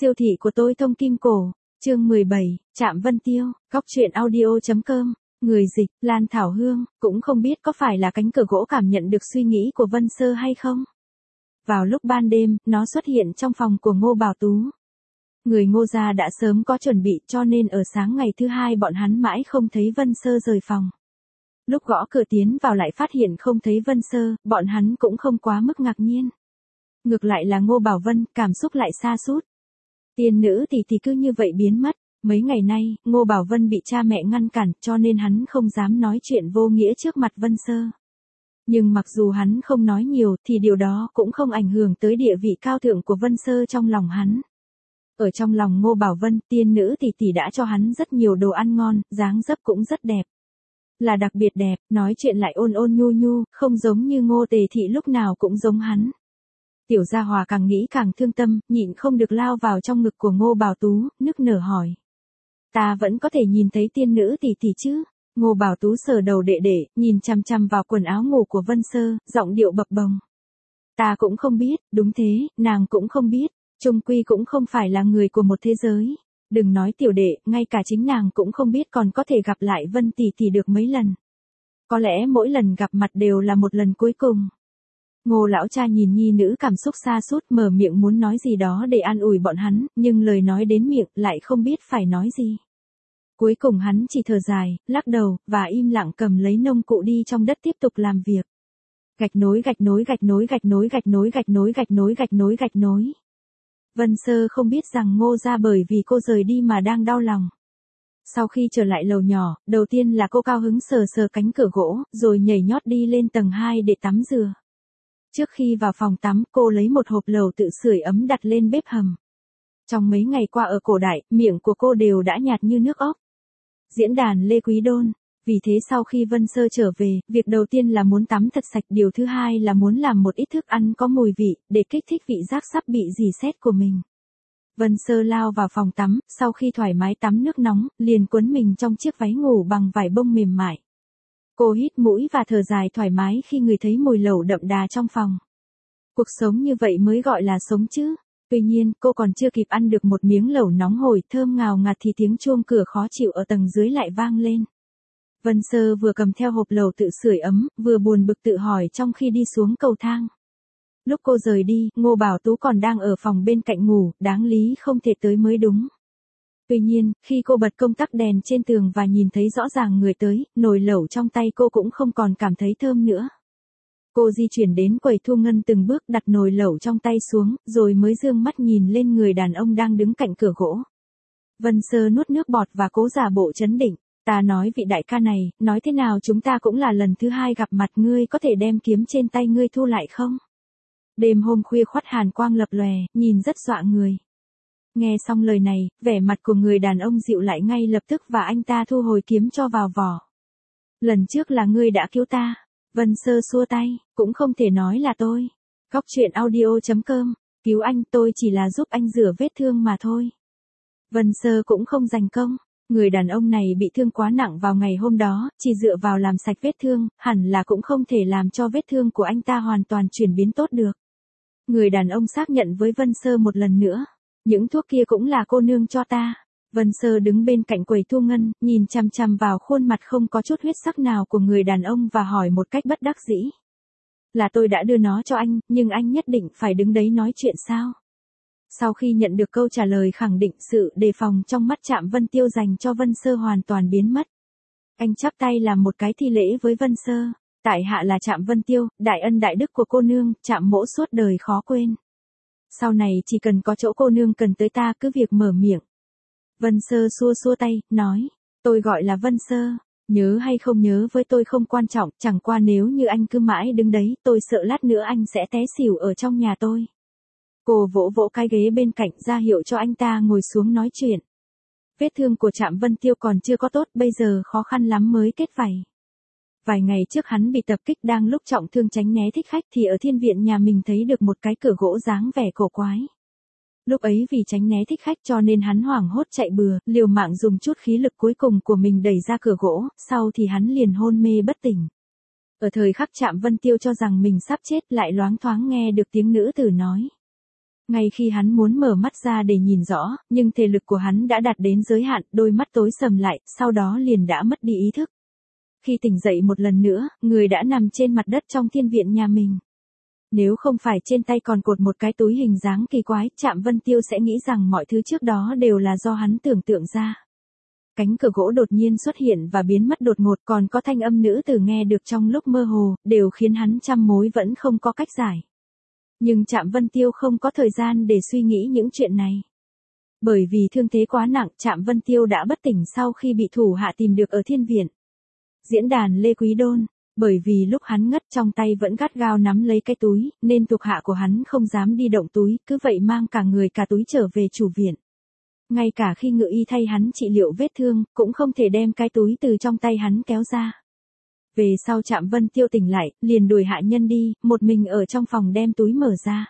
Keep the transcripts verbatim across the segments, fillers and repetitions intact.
Siêu thị của tôi thông kim cổ, chương mười bảy, Trạm Vân Tiêu, Góc truyện audio.com, người dịch, Lan Thảo Hương, cũng không biết có phải là cánh cửa gỗ cảm nhận được suy nghĩ của Vân Sơ hay không. Vào lúc ban đêm, nó xuất hiện trong phòng của Ngô Bảo Tú. Người Ngô gia đã sớm có chuẩn bị cho nên ở sáng ngày thứ hai bọn hắn mãi không thấy Vân Sơ rời phòng. Lúc gõ cửa tiến vào lại phát hiện không thấy Vân Sơ, bọn hắn cũng không quá mức ngạc nhiên. Ngược lại là Ngô Bảo Vân, cảm xúc lại sa sút. Tiên nữ tỷ tỷ cứ như vậy biến mất. Mấy ngày nay, Ngô Bảo Vân bị cha mẹ ngăn cản cho nên hắn không dám nói chuyện vô nghĩa trước mặt Vân Sơ. Nhưng mặc dù hắn không nói nhiều thì điều đó cũng không ảnh hưởng tới địa vị cao thượng của Vân Sơ trong lòng hắn. Ở trong lòng Ngô Bảo Vân, tiên nữ tỷ tỷ đã cho hắn rất nhiều đồ ăn ngon, dáng dấp cũng rất đẹp. Là đặc biệt đẹp, nói chuyện lại ôn ôn nhu nhu, không giống như Ngô Tề Thị lúc nào cũng giống hắn. Tiểu Gia Hòa càng nghĩ càng thương tâm, nhịn không được lao vào trong ngực của Ngô Bảo Tú, nức nở hỏi. Ta vẫn có thể nhìn thấy tiên nữ tỷ tỷ chứ? Ngô Bảo Tú sờ đầu đệ đệ, nhìn chằm chằm vào quần áo ngủ của Vân Sơ, giọng điệu bập bồng. Ta cũng không biết, đúng thế, nàng cũng không biết, chung quy cũng không phải là người của một thế giới. Đừng nói tiểu đệ, ngay cả chính nàng cũng không biết còn có thể gặp lại Vân tỷ tỷ được mấy lần. Có lẽ mỗi lần gặp mặt đều là một lần cuối cùng. Ngô lão cha nhìn nhi nữ cảm xúc sa sút, mở miệng muốn nói gì đó để an ủi bọn hắn, nhưng lời nói đến miệng lại không biết phải nói gì. Cuối cùng hắn chỉ thở dài, lắc đầu, và im lặng cầm lấy nông cụ đi trong đất tiếp tục làm việc. Gạch nối gạch nối gạch nối gạch nối gạch nối gạch nối gạch nối gạch nối gạch nối. Vân Sơ không biết rằng Ngô gia bởi vì cô rời đi mà đang đau lòng. Sau khi trở lại lầu nhỏ, đầu tiên là cô cao hứng sờ sờ cánh cửa gỗ, rồi nhảy nhót đi lên tầng hai để tắm rửa. Trước khi vào phòng tắm, cô lấy một hộp lẩu tự sưởi ấm đặt lên bếp hầm. Trong mấy ngày qua ở cổ đại, miệng của cô đều đã nhạt như nước ốc. Diễn đàn Lê Quý Đôn. Vì thế sau khi Vân Sơ trở về, việc đầu tiên là muốn tắm thật sạch, điều thứ hai là muốn làm một ít thức ăn có mùi vị, để kích thích vị giác sắp bị rỉ sét của mình. Vân Sơ lao vào phòng tắm, sau khi thoải mái tắm nước nóng, liền cuốn mình trong chiếc váy ngủ bằng vải bông mềm mại. Cô hít mũi và thở dài thoải mái khi ngửi thấy mùi lẩu đậm đà trong phòng. Cuộc sống như vậy mới gọi là sống chứ. Tuy nhiên, cô còn chưa kịp ăn được một miếng lẩu nóng hổi thơm ngào ngạt thì tiếng chuông cửa khó chịu ở tầng dưới lại vang lên. Vân Sơ vừa cầm theo hộp lẩu tự sưởi ấm, vừa buồn bực tự hỏi trong khi đi xuống cầu thang. Lúc cô rời đi, Ngô Bảo Tú còn đang ở phòng bên cạnh ngủ, đáng lý không thể tới mới đúng. Tuy nhiên, khi cô bật công tắc đèn trên tường và nhìn thấy rõ ràng người tới, nồi lẩu trong tay cô cũng không còn cảm thấy thơm nữa. Cô di chuyển đến quầy thu ngân từng bước đặt nồi lẩu trong tay xuống, rồi mới dương mắt nhìn lên người đàn ông đang đứng cạnh cửa gỗ. Vân Sơ nuốt nước bọt và cố giả bộ trấn định. Ta nói vị đại ca này, nói thế nào chúng ta cũng là lần thứ hai gặp mặt, ngươi có thể đem kiếm trên tay ngươi thu lại không? Đêm hôm khuya khoắt hàn quang lập lòe, nhìn rất dọa người. Nghe xong lời này, vẻ mặt của người đàn ông dịu lại ngay lập tức và anh ta thu hồi kiếm cho vào vỏ. Lần trước là ngươi đã cứu ta. Vân Sơ xua tay, cũng không thể nói là tôi. Góc truyện audio.com, cứu anh, tôi chỉ là giúp anh rửa vết thương mà thôi. Vân Sơ cũng không giành công. Người đàn ông này bị thương quá nặng vào ngày hôm đó, chỉ dựa vào làm sạch vết thương, hẳn là cũng không thể làm cho vết thương của anh ta hoàn toàn chuyển biến tốt được. Người đàn ông xác nhận với Vân Sơ một lần nữa. Những thuốc kia cũng là cô nương cho ta. Vân Sơ đứng bên cạnh quầy thu ngân, nhìn chằm chằm vào khuôn mặt không có chút huyết sắc nào của người đàn ông và hỏi một cách bất đắc dĩ. Là tôi đã đưa nó cho anh, nhưng anh nhất định phải đứng đấy nói chuyện sao? Sau khi nhận được câu trả lời khẳng định, sự đề phòng trong mắt Trạm Vân Tiêu dành cho Vân Sơ hoàn toàn biến mất. Anh chắp tay làm một cái thi lễ với Vân Sơ. Tại hạ là Trạm Vân Tiêu, đại ân đại đức của cô nương, Trạm mỗ suốt đời khó quên. Sau này chỉ cần có chỗ cô nương cần tới ta cứ việc mở miệng. Vân Sơ xua xua tay, nói, tôi gọi là Vân Sơ, nhớ hay không nhớ với tôi không quan trọng, chẳng qua nếu như anh cứ mãi đứng đấy, tôi sợ lát nữa anh sẽ té xỉu ở trong nhà tôi. Cô vỗ vỗ cái ghế bên cạnh ra hiệu cho anh ta ngồi xuống nói chuyện. Vết thương của Trạm Vân Tiêu còn chưa có tốt, bây giờ khó khăn lắm mới kết vảy. Vài ngày trước hắn bị tập kích, đang lúc trọng thương tránh né thích khách thì ở thiên viện nhà mình thấy được một cái cửa gỗ dáng vẻ cổ quái. Lúc ấy vì tránh né thích khách cho nên hắn hoảng hốt chạy bừa, liều mạng dùng chút khí lực cuối cùng của mình đẩy ra cửa gỗ, sau thì hắn liền hôn mê bất tỉnh. Ở thời khắc Trạm Vân Tiêu cho rằng mình sắp chết lại loáng thoáng nghe được tiếng nữ tử nói. Ngay khi hắn muốn mở mắt ra để nhìn rõ, nhưng thể lực của hắn đã đạt đến giới hạn, đôi mắt tối sầm lại, sau đó liền đã mất đi ý thức. Khi tỉnh dậy một lần nữa, người đã nằm trên mặt đất trong thiên viện nhà mình. Nếu không phải trên tay còn cột một cái túi hình dáng kỳ quái, Trạm Vân Tiêu sẽ nghĩ rằng mọi thứ trước đó đều là do hắn tưởng tượng ra. Cánh cửa gỗ đột nhiên xuất hiện và biến mất đột ngột, còn có thanh âm nữ tử nghe được trong lúc mơ hồ, đều khiến hắn trăm mối vẫn không có cách giải. Nhưng Trạm Vân Tiêu không có thời gian để suy nghĩ những chuyện này. Bởi vì thương thế quá nặng, Trạm Vân Tiêu đã bất tỉnh sau khi bị thủ hạ tìm được ở thiên viện. Diễn đàn Lê Quý Đôn, bởi vì lúc hắn ngất trong tay vẫn gắt gao nắm lấy cái túi, nên thuộc hạ của hắn không dám đi động túi, cứ vậy mang cả người cả túi trở về chủ viện. Ngay cả khi ngự y thay hắn trị liệu vết thương, cũng không thể đem cái túi từ trong tay hắn kéo ra. Về sau Trạm Vân Tiêu tỉnh lại, liền đuổi hạ nhân đi, một mình ở trong phòng đem túi mở ra.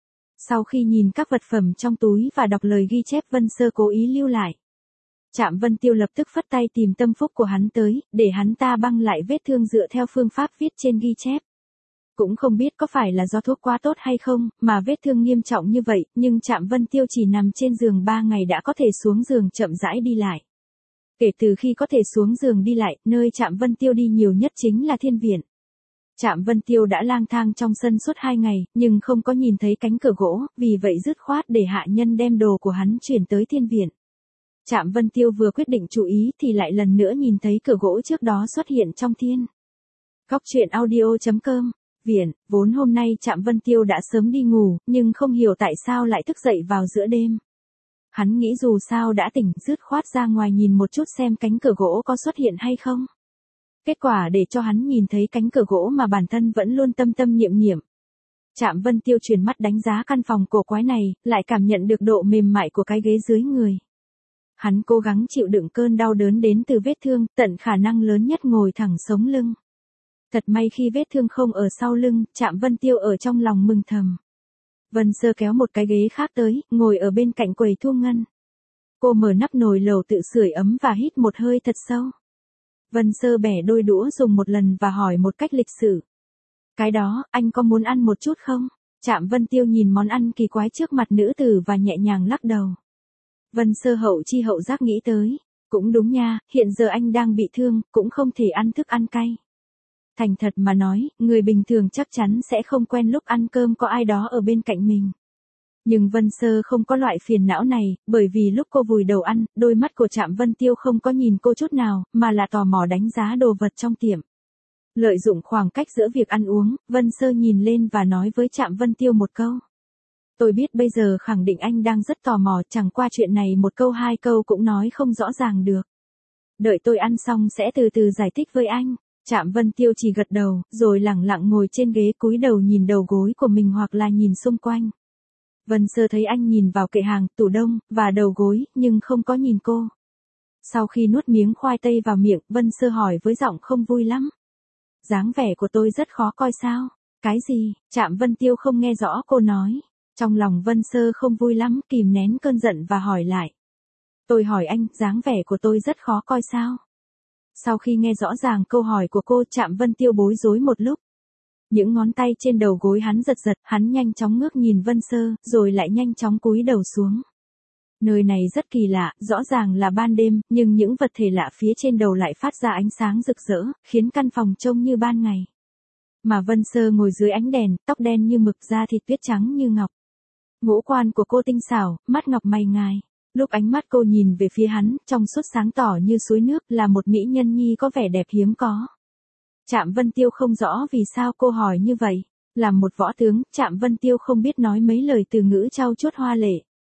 Sau khi nhìn các vật phẩm trong túi và đọc lời ghi chép Vân Sơ cố ý lưu lại, Trạm Vân Tiêu lập tức phất tay tìm tâm phúc của hắn tới, để hắn ta băng lại vết thương dựa theo phương pháp viết trên ghi chép. Cũng không biết có phải là do thuốc quá tốt hay không, mà vết thương nghiêm trọng như vậy, nhưng Trạm Vân Tiêu chỉ nằm trên giường ba ngày đã có thể xuống giường chậm rãi đi lại. Kể từ khi có thể xuống giường đi lại, nơi Trạm Vân Tiêu đi nhiều nhất chính là thiên viện. Trạm Vân Tiêu đã lang thang trong sân suốt hai ngày, nhưng không có nhìn thấy cánh cửa gỗ, vì vậy dứt khoát để hạ nhân đem đồ của hắn chuyển tới thiên viện. Trạm Vân Tiêu vừa quyết định chú ý thì lại lần nữa nhìn thấy cửa gỗ trước đó xuất hiện trong thiên. Góc truyện audio chấm com, viện, vốn hôm nay Trạm Vân Tiêu đã sớm đi ngủ, nhưng không hiểu tại sao lại thức dậy vào giữa đêm. Hắn nghĩ dù sao đã tỉnh, dứt khoát ra ngoài nhìn một chút xem cánh cửa gỗ có xuất hiện hay không. Kết quả để cho hắn nhìn thấy cánh cửa gỗ mà bản thân vẫn luôn tâm tâm niệm niệm. Trạm Vân Tiêu chuyển mắt đánh giá căn phòng cổ quái này, lại cảm nhận được độ mềm mại của cái ghế dưới người. Hắn cố gắng chịu đựng cơn đau đớn đến từ vết thương, tận khả năng lớn nhất ngồi thẳng sống lưng. Thật may khi vết thương không ở sau lưng, Trạm Vân Tiêu ở trong lòng mừng thầm. Vân Sơ kéo một cái ghế khác tới, ngồi ở bên cạnh quầy thu ngân. Cô mở nắp nồi lẩu tự sưởi ấm và hít một hơi thật sâu. Vân Sơ bẻ đôi đũa dùng một lần và hỏi một cách lịch sự. Cái đó, anh có muốn ăn một chút không? Trạm Vân Tiêu nhìn món ăn kỳ quái trước mặt nữ tử và nhẹ nhàng lắc đầu. Vân Sơ hậu chi hậu giác nghĩ tới. Cũng đúng nha, hiện giờ anh đang bị thương, cũng không thể ăn thức ăn cay. Thành thật mà nói, người bình thường chắc chắn sẽ không quen lúc ăn cơm có ai đó ở bên cạnh mình. Nhưng Vân Sơ không có loại phiền não này, bởi vì lúc cô vùi đầu ăn, đôi mắt của Trạm Vân Tiêu không có nhìn cô chút nào, mà là tò mò đánh giá đồ vật trong tiệm. Lợi dụng khoảng cách giữa việc ăn uống, Vân Sơ nhìn lên và nói với Trạm Vân Tiêu một câu. Tôi biết bây giờ khẳng định anh đang rất tò mò, chẳng qua chuyện này một câu hai câu cũng nói không rõ ràng được. Đợi tôi ăn xong sẽ từ từ giải thích với anh. Trạm Vân Tiêu chỉ gật đầu, rồi lẳng lặng ngồi trên ghế cúi đầu nhìn đầu gối của mình hoặc là nhìn xung quanh. Vân Sơ thấy anh nhìn vào kệ hàng, tủ đông, và đầu gối, nhưng không có nhìn cô. Sau khi nuốt miếng khoai tây vào miệng, Vân Sơ hỏi với giọng không vui lắm. Dáng vẻ của tôi rất khó coi sao? Cái gì? Trạm Vân Tiêu không nghe rõ cô nói. Trong lòng Vân Sơ không vui lắm, kìm nén cơn giận và hỏi lại. Tôi hỏi anh, dáng vẻ của tôi rất khó coi sao? Sau khi nghe rõ ràng câu hỏi của cô, Trạm Vân Tiêu bối rối một lúc. Những ngón tay trên đầu gối hắn giật giật, hắn nhanh chóng ngước nhìn Vân Sơ, rồi lại nhanh chóng cúi đầu xuống. Nơi này rất kỳ lạ, rõ ràng là ban đêm, nhưng những vật thể lạ phía trên đầu lại phát ra ánh sáng rực rỡ, khiến căn phòng trông như ban ngày. Mà Vân Sơ ngồi dưới ánh đèn, tóc đen như mực, da thịt tuyết trắng như ngọc. Ngũ quan của cô tinh xảo, mắt ngọc mày ngài. Lúc ánh mắt cô nhìn về phía hắn, trong suốt sáng tỏ như suối nước, là một mỹ nhân nhi có vẻ đẹp hiếm có. Trạm Vân Tiêu không rõ vì sao cô hỏi như vậy. Làm một võ tướng, Trạm Vân Tiêu không biết nói mấy lời từ ngữ trau chuốt hoa lệ.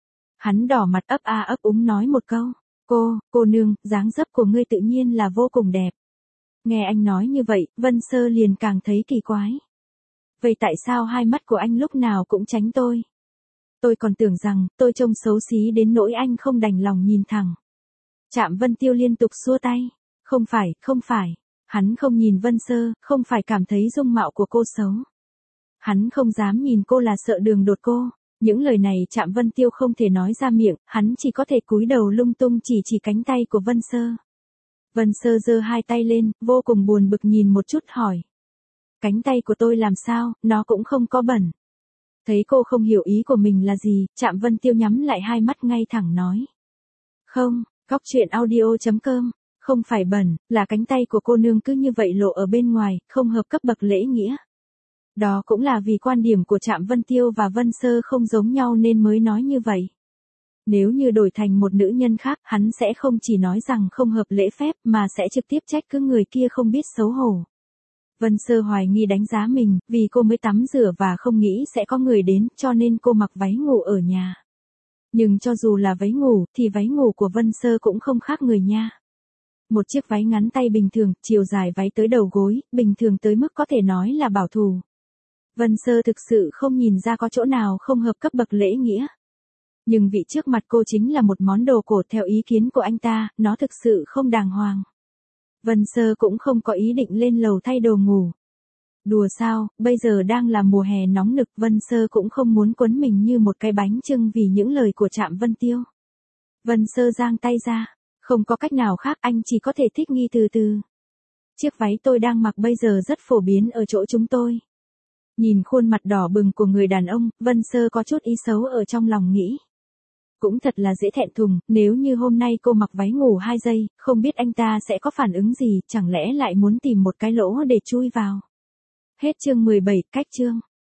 Hắn đỏ mặt ấp a ấp úng nói một câu. Cô, cô nương, dáng dấp của ngươi tự nhiên là vô cùng đẹp. Nghe anh nói như vậy, Vân Sơ liền càng thấy kỳ quái. Vậy tại sao hai mắt của anh lúc nào cũng tránh tôi? Tôi còn tưởng rằng, tôi trông xấu xí đến nỗi anh không đành lòng nhìn thẳng. Trạm Vân Tiêu liên tục xua tay. Không phải, không phải. Hắn không nhìn Vân Sơ, không phải cảm thấy dung mạo của cô xấu. Hắn không dám nhìn cô là sợ đường đột cô. Những lời này Trạm Vân Tiêu không thể nói ra miệng, hắn chỉ có thể cúi đầu lung tung chỉ chỉ cánh tay của Vân Sơ. Vân Sơ giơ hai tay lên, vô cùng buồn bực nhìn một chút hỏi. Cánh tay của tôi làm sao, nó cũng không có bẩn. Thấy cô không hiểu ý của mình là gì, Trạm Vân Tiêu nhắm lại hai mắt ngay thẳng nói. Không, Cóc truyện audio chấm com, không phải bẩn, là cánh tay của cô nương cứ như vậy lộ ở bên ngoài, không hợp cấp bậc lễ nghĩa. Đó cũng là vì quan điểm của Trạm Vân Tiêu và Vân Sơ không giống nhau nên mới nói như vậy. Nếu như đổi thành một nữ nhân khác, hắn sẽ không chỉ nói rằng không hợp lễ phép mà sẽ trực tiếp trách cứ người kia không biết xấu hổ. Vân Sơ hoài nghi đánh giá mình, vì cô mới tắm rửa và không nghĩ sẽ có người đến, cho nên cô mặc váy ngủ ở nhà. Nhưng cho dù là váy ngủ, thì váy ngủ của Vân Sơ cũng không khác người nha. Một chiếc váy ngắn tay bình thường, chiều dài váy tới đầu gối, bình thường tới mức có thể nói là bảo thủ. Vân Sơ thực sự không nhìn ra có chỗ nào không hợp cấp bậc lễ nghĩa. Nhưng vị trước mặt cô chính là một món đồ cổ theo ý kiến của anh ta, nó thực sự không đàng hoàng. Vân Sơ cũng không có ý định lên lầu thay đồ ngủ. Đùa sao, bây giờ đang là mùa hè nóng nực, Vân Sơ cũng không muốn quấn mình như một cái bánh chưng vì những lời của Trạm Vân Tiêu. Vân Sơ giang tay ra, không có cách nào khác, anh chỉ có thể thích nghi từ từ. Chiếc váy tôi đang mặc bây giờ rất phổ biến ở chỗ chúng tôi. Nhìn khuôn mặt đỏ bừng của người đàn ông, Vân Sơ có chút ý xấu ở trong lòng nghĩ. Cũng thật là dễ thẹn thùng, nếu như hôm nay cô mặc váy ngủ hai giây, không biết anh ta sẽ có phản ứng gì, chẳng lẽ lại muốn tìm một cái lỗ để chui vào. Hết chương mười bảy, cách chương.